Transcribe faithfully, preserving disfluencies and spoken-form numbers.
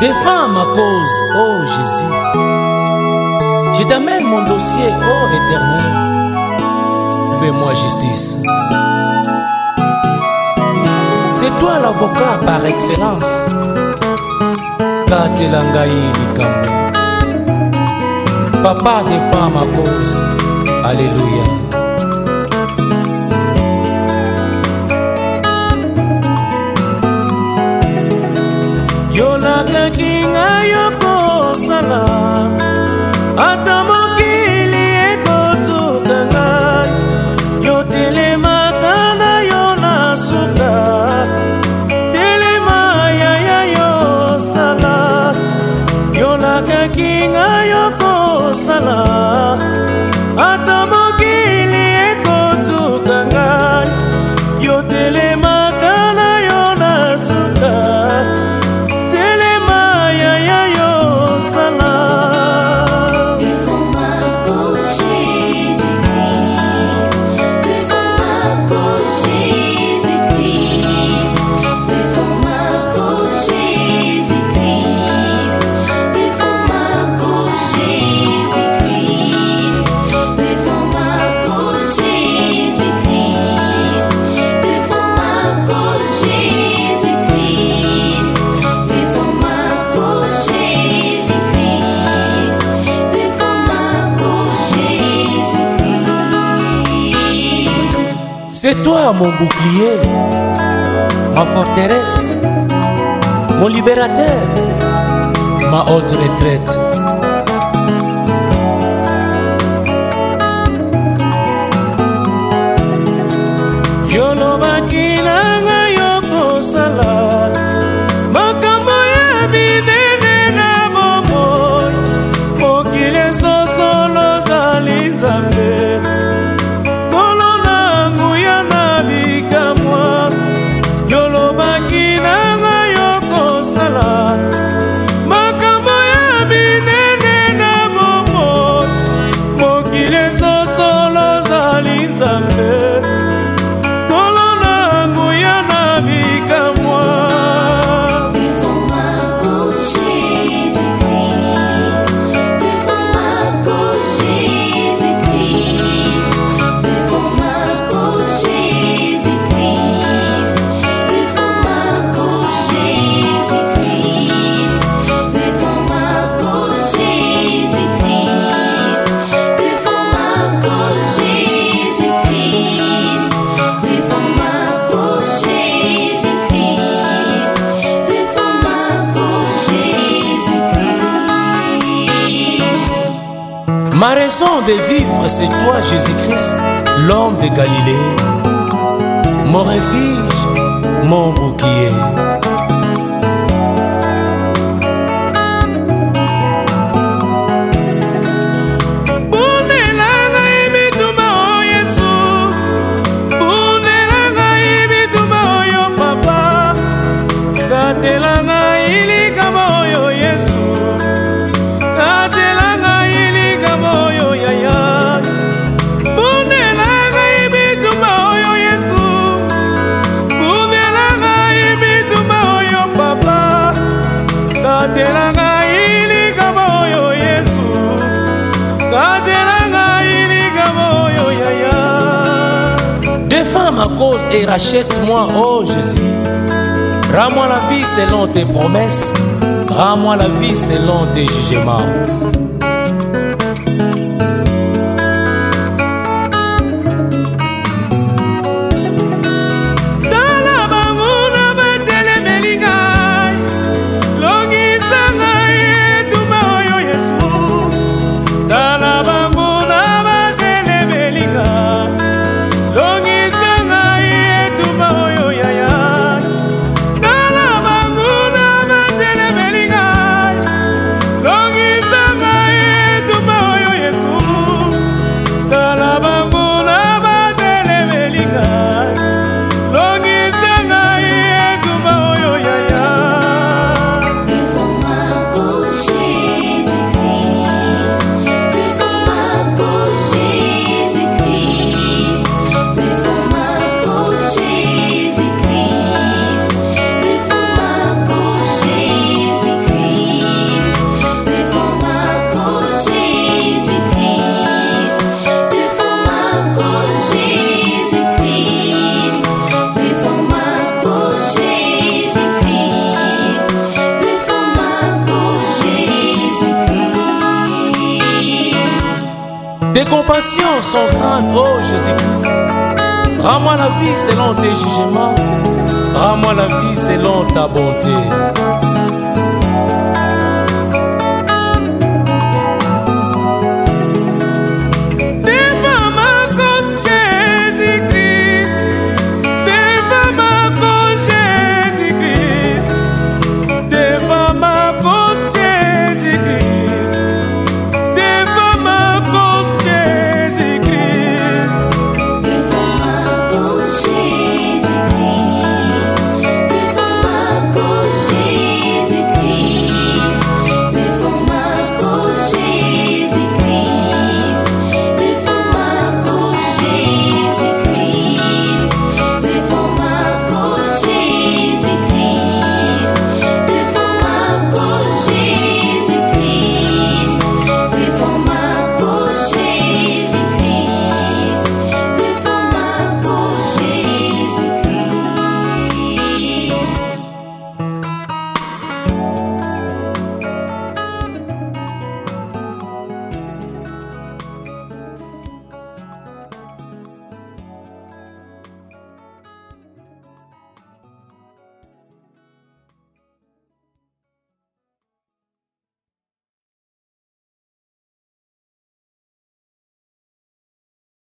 Défends ma cause, oh Jésus. Je t'amène mon dossier, oh Éternel. Fais-moi justice. C'est toi l'avocat par excellence. Katelangaï likambo. Papa, défends ma cause. Alléluia. Yolaka kinga yoko sala. Ata mokili ekotuka ngai. Yo telemaka na yo na suka. Telema ya ya yo sala. Yolaka kinga yoko sala. Ata mokili ekotuka ngai. Yo telemaka na yo na suka. C'est toi mon bouclier, ma forteresse, mon libérateur, ma haute retraite. Yolobaki nanga yoko sala, makambo ya minene na bomoi, mokili sosolo zali Nzambe. Ma raison de vivre, c'est toi, Jésus-Christ, l'homme de Galilée, mon refuge, mon bouclier. Défends ma cause et rachète-moi, oh Jésus. Rends-moi la vie selon tes promesses. Rends-moi la vie selon tes jugements. Longi sanga Tes compassions sont grandes, oh Jésus-Christ. Rends-moi la vie selon tes jugements. Rends-moi la vie selon ta bonté.